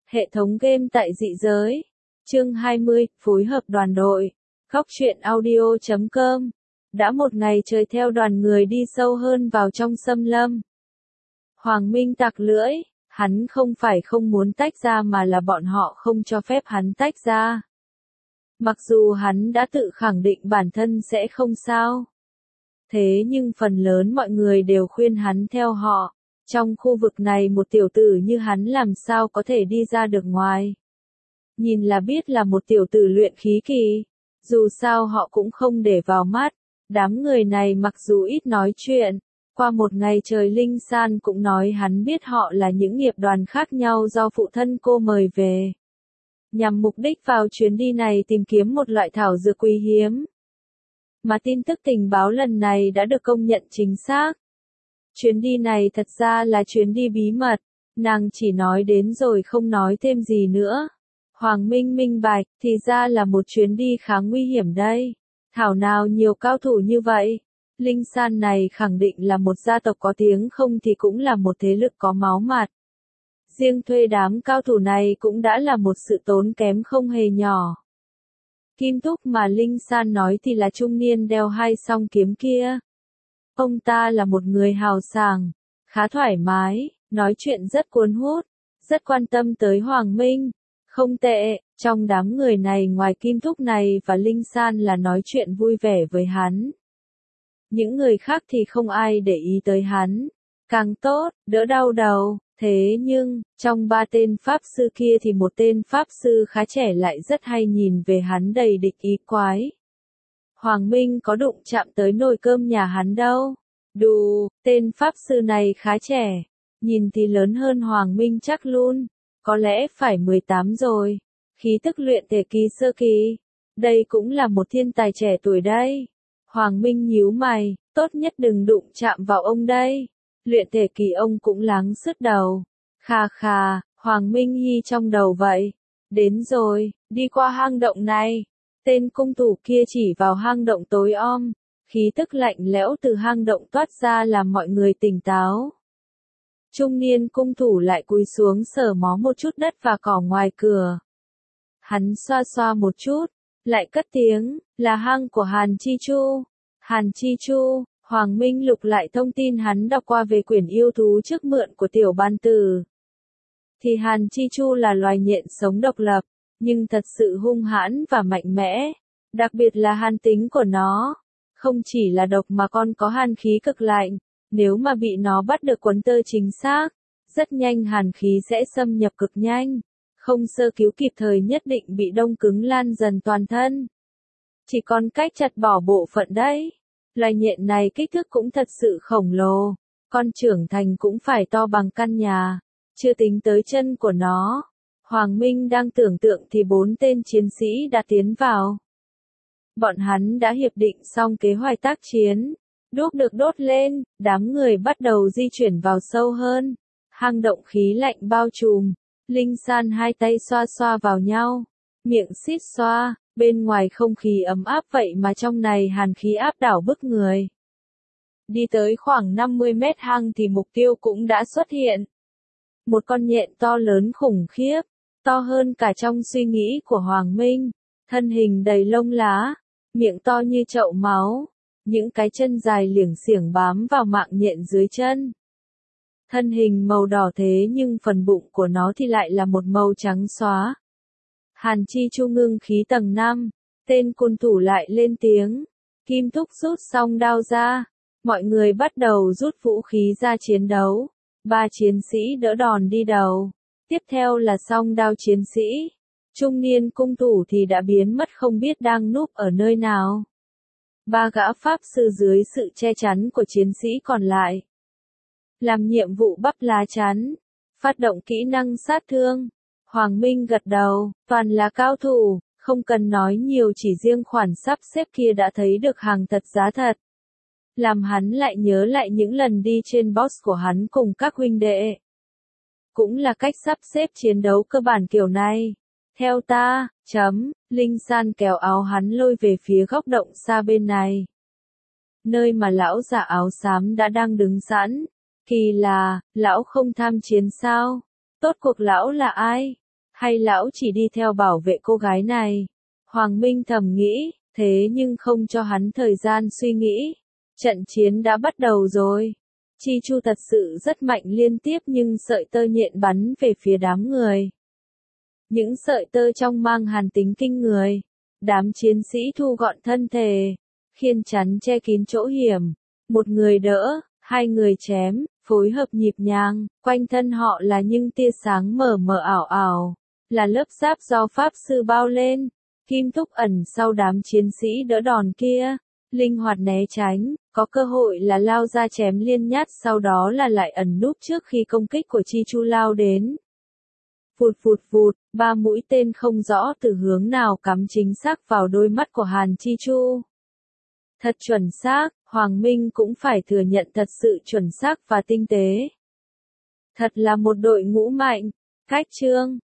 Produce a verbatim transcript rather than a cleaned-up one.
Hệ thống game tại dị giới. Chương hai mươi, phối hợp đoàn đội. Góc truyện audio chấm com. Đã một ngày trời theo đoàn người đi sâu hơn vào trong xâm lâm. Hoàng Minh tặc lưỡi, hắn không phải không muốn tách ra mà là bọn họ không cho phép hắn tách ra. Mặc dù hắn đã tự khẳng định bản thân sẽ không sao. Thế nhưng phần lớn mọi người đều khuyên hắn theo họ. Trong khu vực này một tiểu tử như hắn làm sao có thể đi ra được ngoài. Nhìn là biết là một tiểu tử luyện khí kỳ. Dù sao họ cũng không để vào mắt. Đám người này mặc dù ít nói chuyện. Qua một ngày trời Linh San cũng nói hắn biết họ là những nghiệp đoàn khác nhau do phụ thân cô mời về. Nhằm mục đích vào chuyến đi này tìm kiếm một loại thảo dược quý hiếm. Mà tin tức tình báo lần này đã được công nhận chính xác. Chuyến đi này thật ra là chuyến đi bí mật, nàng chỉ nói đến rồi không nói thêm gì nữa. Hoàng Minh minh bạch, thì ra là một chuyến đi khá nguy hiểm đây. Thảo nào nhiều cao thủ như vậy. Linh San này khẳng định là một gia tộc có tiếng không thì cũng là một thế lực có máu mặt. Riêng thuê đám cao thủ này cũng đã là một sự tốn kém không hề nhỏ. Kim Túc mà Linh San nói thì là trung niên đeo hai song kiếm kia. Ông ta là một người hào sảng, khá thoải mái, nói chuyện rất cuốn hút, rất quan tâm tới Hoàng Minh. Không tệ, trong đám người này ngoài Kim Túc này và Linh San là nói chuyện vui vẻ với hắn. Những người khác thì không ai để ý tới hắn. Càng tốt, đỡ đau đầu. Thế nhưng, trong ba tên pháp sư kia thì một tên pháp sư khá trẻ lại rất hay nhìn về hắn đầy địch ý quái. Hoàng Minh có đụng chạm tới nồi cơm nhà hắn đâu. Đù, tên pháp sư này khá trẻ. Nhìn thì lớn hơn Hoàng Minh chắc luôn. Có lẽ phải mười tám rồi. Khí tức luyện thể kỳ sơ kỳ. Đây cũng là một thiên tài trẻ tuổi đây. Hoàng Minh nhíu mày, tốt nhất đừng đụng chạm vào ông đây. Luyện thể kỳ ông cũng láng sứt đầu. Khà khà, Hoàng Minh hi trong đầu vậy. Đến rồi, đi qua hang động này. Tên cung thủ kia chỉ vào hang động tối om. Khí tức lạnh lẽo từ hang động toát ra làm mọi người tỉnh táo. Trung niên cung thủ lại cúi xuống sờ mó một chút đất và cỏ ngoài cửa. Hắn xoa xoa một chút, lại cất tiếng, là hang của Hàn Chi Chu. Hàn Chi Chu, Hoàng Minh lục lại thông tin hắn đọc qua về quyển yêu thú trước mượn của tiểu ban tử. Thì Hàn Chi Chu là loài nhện sống độc lập, nhưng thật sự hung hãn và mạnh mẽ. Đặc biệt là hàn tính của nó. Không chỉ là độc mà còn có hàn khí cực lạnh. Nếu mà bị nó bắt được quấn tơ chính xác, rất nhanh hàn khí sẽ xâm nhập cực nhanh. Không sơ cứu kịp thời nhất định bị đông cứng lan dần toàn thân. Chỉ còn cách chặt bỏ bộ phận đấy. Loài nhện này kích thước cũng thật sự khổng lồ. Con trưởng thành cũng phải to bằng căn nhà. Chưa tính tới chân của nó. Hoàng Minh đang tưởng tượng thì bốn tên chiến sĩ đã tiến vào. Bọn hắn đã hiệp định xong kế hoạch tác chiến. Đuốc được đốt lên, đám người bắt đầu di chuyển vào sâu hơn. Hang động khí lạnh bao trùm. Linh San hai tay xoa xoa vào nhau. Miệng xít xoa, bên ngoài không khí ấm áp vậy mà trong này hàn khí áp đảo bức người. Đi tới khoảng năm mươi mét hang thì mục tiêu cũng đã xuất hiện. Một con nhện to lớn khủng khiếp, to hơn cả trong suy nghĩ của Hoàng Minh. Thân hình đầy lông lá, miệng to như chậu máu. Những cái chân dài liểng xiểng bám vào mạng nhện dưới chân. Thân hình màu đỏ thế nhưng phần bụng của nó thì lại là một màu trắng xóa. Hàn Chi Chu ngưng khí tầng năm, tên côn thủ lại lên tiếng. Kim Túc rút xong đao ra, mọi người bắt đầu rút vũ khí ra chiến đấu. Ba chiến sĩ đỡ đòn đi đầu, tiếp theo là song đao chiến sĩ. Trung niên cung thủ thì đã biến mất không biết đang núp ở nơi nào. Ba gã pháp sư dưới sự che chắn của chiến sĩ còn lại. Làm nhiệm vụ bắp lá chắn. Phát động kỹ năng sát thương. Hoàng Minh gật đầu, toàn là cao thủ, không cần nói nhiều chỉ riêng khoản sắp xếp kia đã thấy được hàng thật giá thật. Làm hắn lại nhớ lại những lần đi trên boss của hắn cùng các huynh đệ. Cũng là cách sắp xếp chiến đấu cơ bản kiểu này. Theo ta, chấm, Linh San kéo áo hắn lôi về phía góc động xa bên này. Nơi mà lão già áo xám đã đang đứng sẵn. Kỳ là, lão không tham chiến sao? Tốt cuộc lão là ai? Hay lão chỉ đi theo bảo vệ cô gái này? Hoàng Minh thầm nghĩ, thế nhưng không cho hắn thời gian suy nghĩ. Trận chiến đã bắt đầu rồi. Chi Chu thật sự rất mạnh liên tiếp nhưng sợi tơ nhện bắn về phía đám người. Những sợi tơ trong mang hàn tính kinh người. Đám chiến sĩ thu gọn thân thể, khiên chắn che kín chỗ hiểm. Một người đỡ, hai người chém, phối hợp nhịp nhàng, quanh thân họ là những tia sáng mờ mờ ảo ảo. Là lớp giáp do Pháp Sư bao lên. Kim Thúc ẩn sau đám chiến sĩ đỡ đòn kia. Linh hoạt né tránh, có cơ hội là lao ra chém liên nhát sau đó là lại ẩn núp trước khi công kích của Chi Chu lao đến. Vụt vụt vụt, ba mũi tên không rõ từ hướng nào cắm chính xác vào đôi mắt của Hàn Chi Chu. Thật chuẩn xác, Hoàng Minh cũng phải thừa nhận thật sự chuẩn xác và tinh tế. Thật là một đội ngũ mạnh. Cách chương